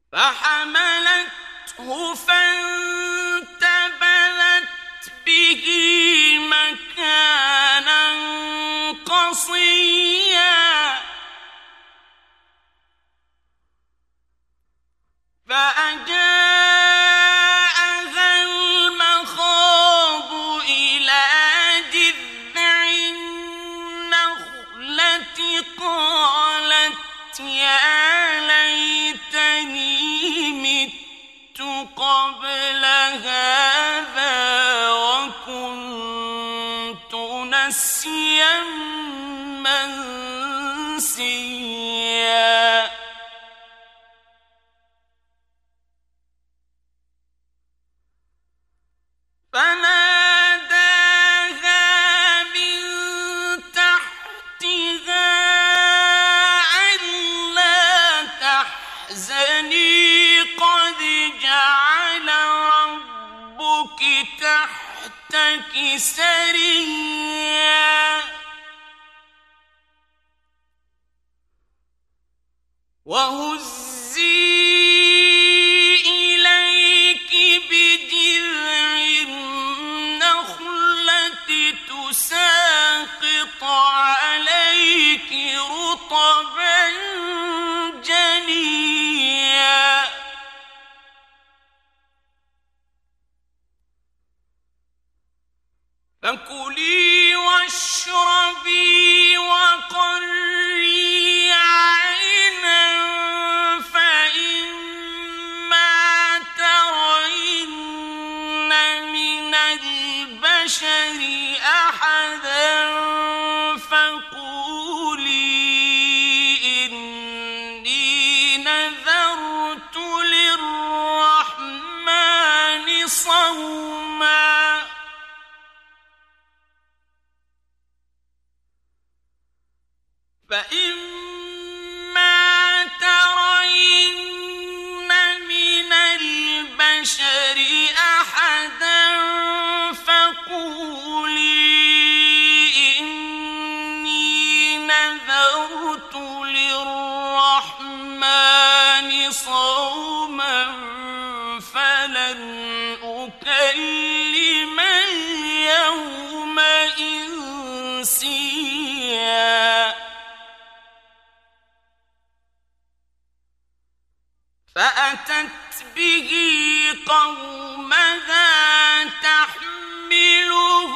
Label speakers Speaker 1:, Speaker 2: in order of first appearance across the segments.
Speaker 1: فحملته فانتبذت به مكانا قصيا فأجاءها المخاض إلى جذع النخلة قالت يا ليتني مت قبل هذا وكنت نسيا منسيا فناداها من تحتها ألا تحزني قد جعل ربك تحتك سريا وهزي إليك بجذع النخلة تساقط عليك رطبا جنيا فكلي واشربي وقري عينا فإما ترين من البشر أحدا فقولي إني نذرت للرحمن صوما فإما ترين من البشر أحدا فقولي إني نذرت للرحمن صوما فلن أكلم اليوم إنسيا فأتت به قومها تحمله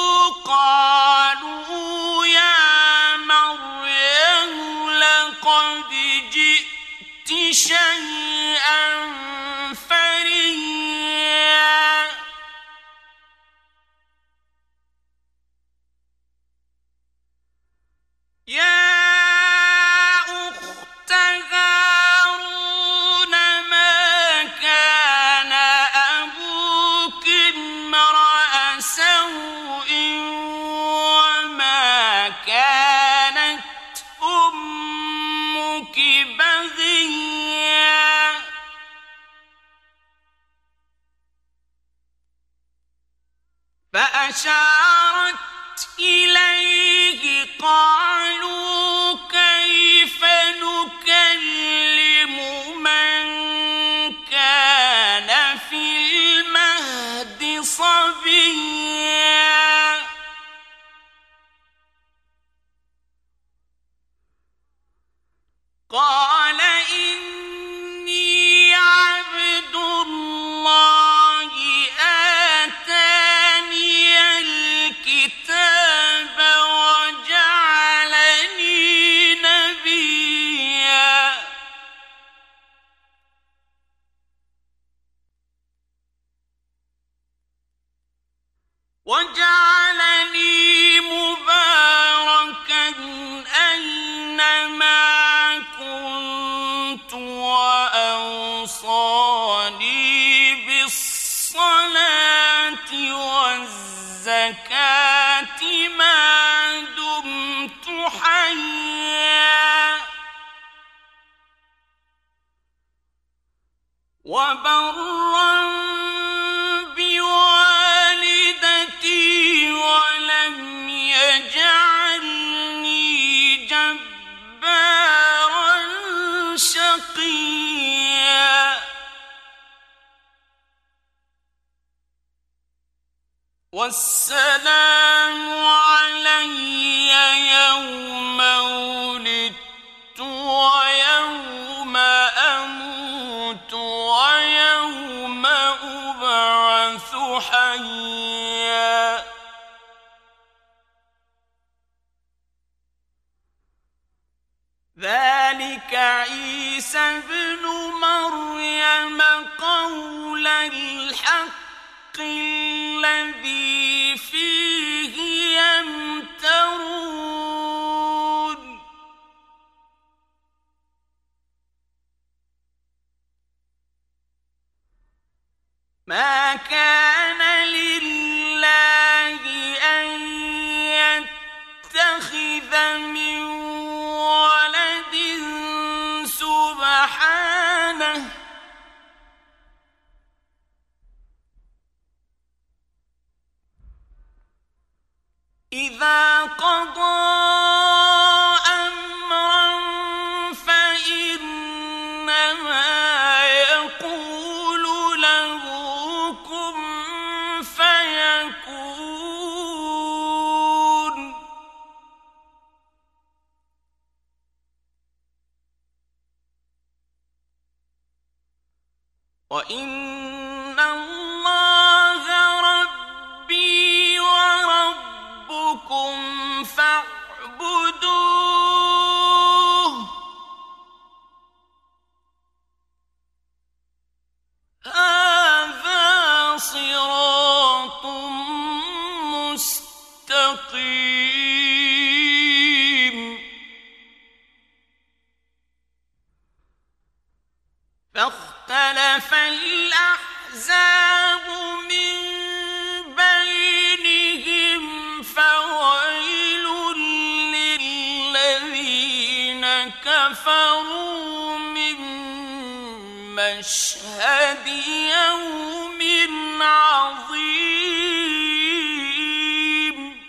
Speaker 1: قالوا يا مريم لقد جئت شيئا فريا يا أخت هارون ما كان أبوك امرأ سوء وما كانت أمك بغيا فأشارت إليه قالوا كيف نكلم من كان في المهد صبيا قال إني عبد الله آتاني الكتاب وجعلني نبيا وجعلني مباركا أينما كنت وأوصاني بالصلاة والزكاة ما دمت حيا وبرا بوالدتي ولم يجعلني جبارا شقيا والسلام علي يوم ولدت ويوم أموت ويوم أبعث حيا ذلك عيسى ابن مريم قول الحق الذي فيه يمترون ما كان لله أن يتخذ من ولد سبحانه إذا قضى أمرا فإنما يقول له كن فيكون وإن الله ربي وربكم فاعبدوه هذا صراط مستقيم فاختلف الأحزاب من بينهم فويل للذين كفروا من مشهد يوم عظيم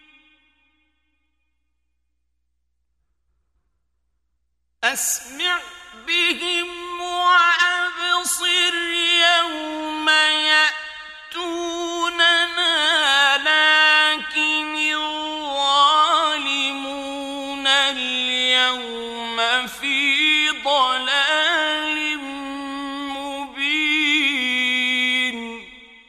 Speaker 1: أسمع بهم وأبصر يوم يأتوننا لكن الظالمون اليوم في ضلال مبين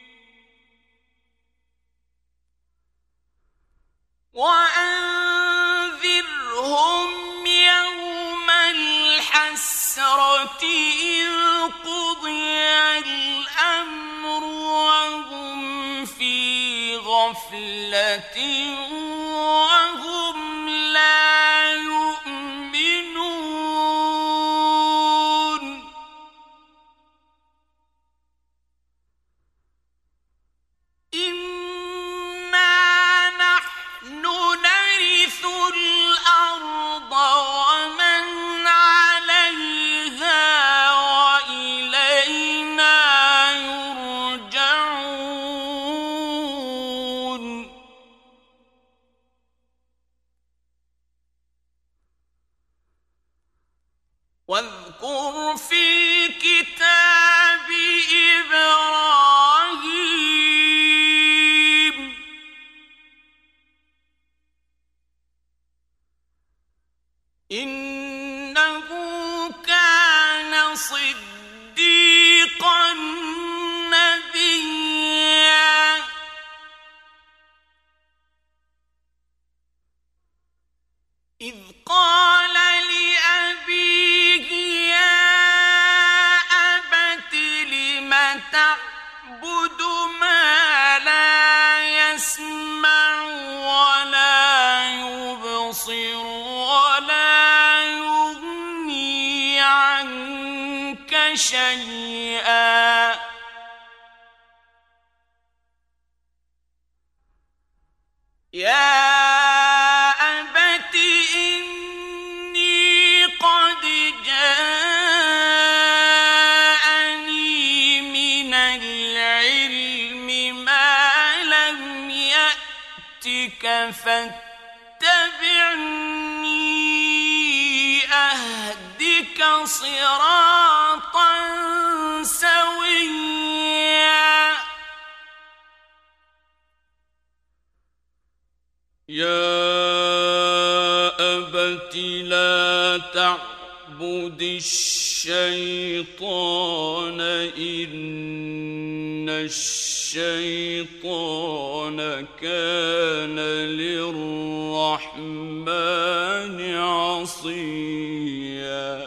Speaker 1: وأنذرهم يوم الحسرة إذ قضي الأمر وهم في غفلة وهم لا يؤمنون إنا نحن نرث الأرض ومن عليها وإلينا يرجعون واذكر في الكتاب إبراهيم إنه كان صديقا نبيا إذ قال لأبيه يا أبت لم تعبد ما لا يسمع ولا يبصر ولا يغني عنك شيئا يا أبت إني قد جاءني من العلم ما لم يأتك فاتبعني أهدك صراطا سويا يا أبت لا تعبد الشيطان إن الشيطان كان للرحمن عصيا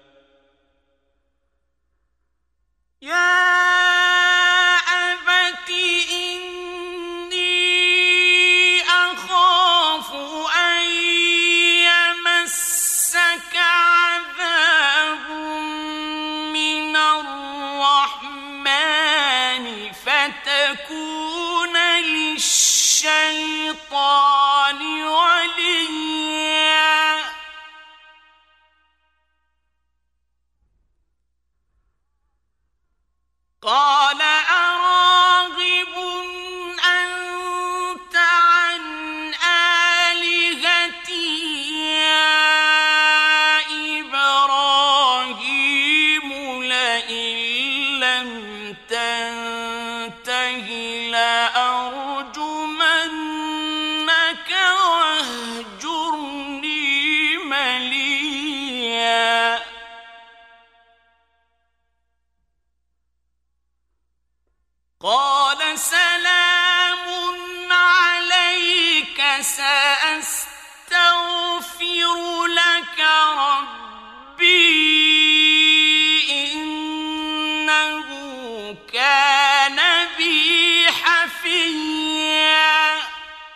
Speaker 1: الشيطان وليا قال أراغب أنت عن آلهتي يا إبراهيم لئن لم تنته لأرجمنك واهجرني مليا قال سلام عليك سأستغفر لك ربي إنه كان بي حفيا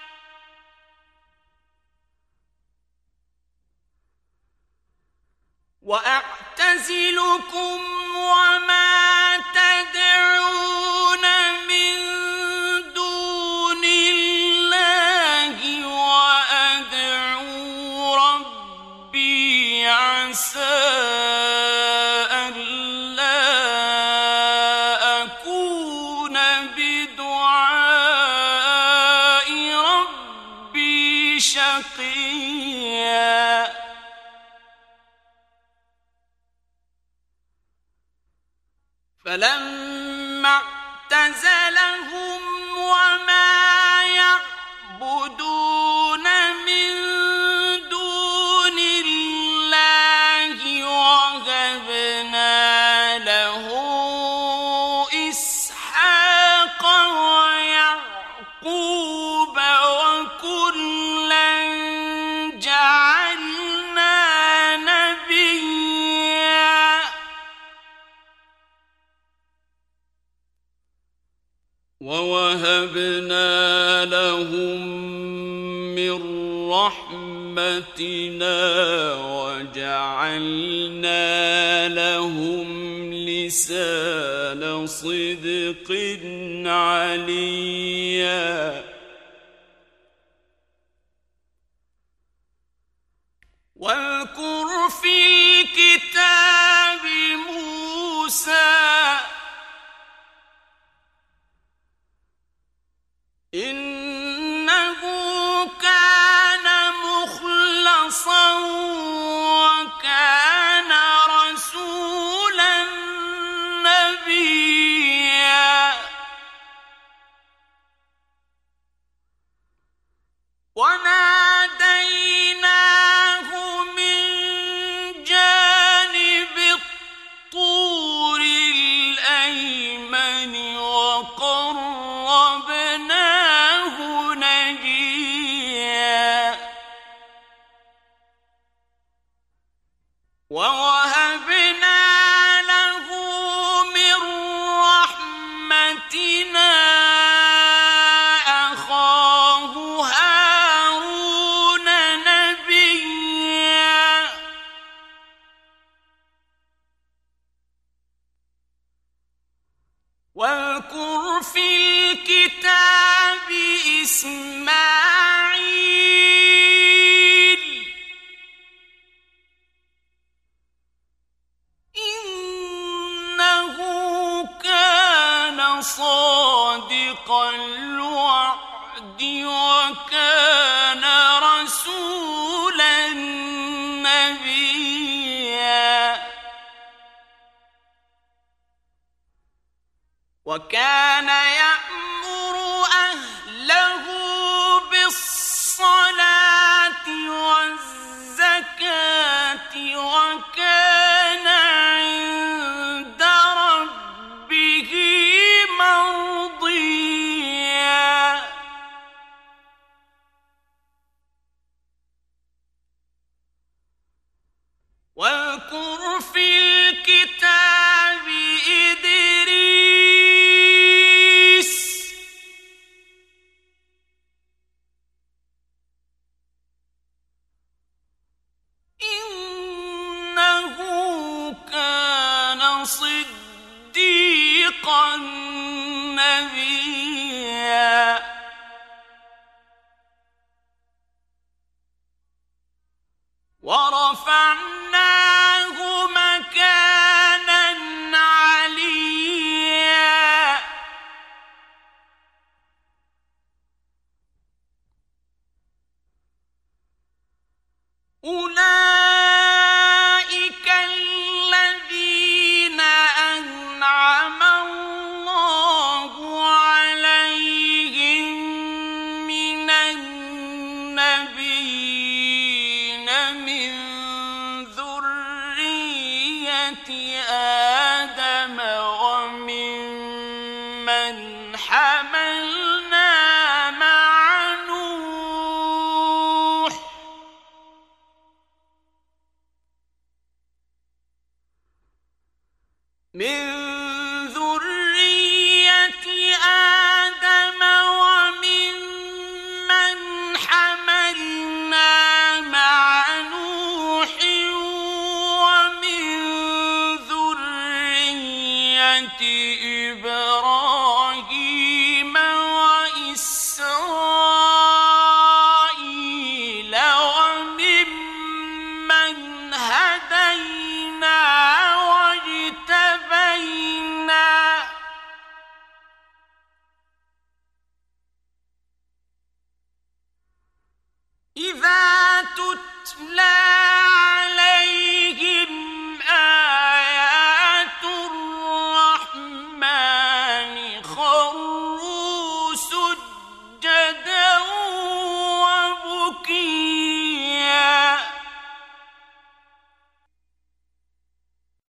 Speaker 1: وأعتزلكم وما تدعون من دون الله وأدعو ربي عسى ألا أكون بدعاء ربي شقيا فلما اعتزلهم وما يعبدون من دون الله وهبنا له إسحاق ويعقوب وكلا جعلنا نبيا ووهبنا لهم من رحمتنا وجعلنا لهم لسان صدق عليا واذكر في الكتاب موسى إنه كان مخلصا وكان رسولا نبيا وناديناه من جانب الطور الأيمن وقربناه نجيا ووهبنا له من رحمتنا أخاه هارون نبيا واذكر في الكتاب إسماعيل إنه كان صادق الوعد وكان رسولا نبيا وكان يأمر أهله بالصلاة صديقا نبيا ورفعناه مكانا عليا أولئك الذين أنعم الله عليهم من النبيين من ذرية آدم وممن حملنا مع نوح ومن ذرية إبراهيم